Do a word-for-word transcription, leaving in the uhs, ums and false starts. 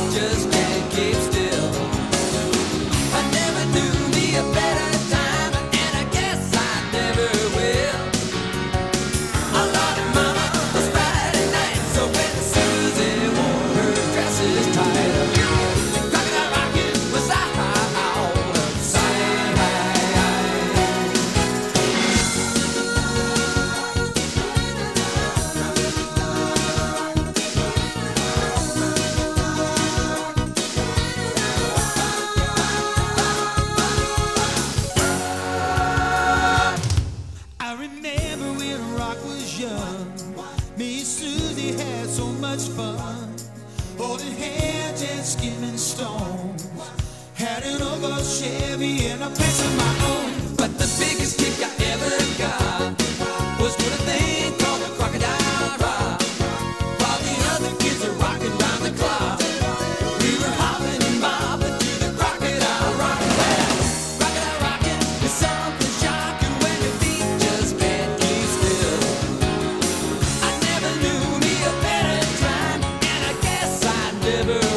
just can't keep still. I never knew me a better time, and I guess I never will. Oh Lordy, Mama, it was Friday night, so when Susie wore her dresses tight, crocodile rocking was out of sight. I remember when rock was young, me and Susie had so much fun, holding hands and skimming stones. Had an old Chevy and a Benz of my own. But the biggest kick I ever got was with a thing called the Crocodile Rock. While the other kids are rocking round the clock, we were hopping and bobbing to the Crocodile Rock. Well, Crocodile rocking is something shocking when your feet just can't keep still. I never knew me a better time, and I guess I never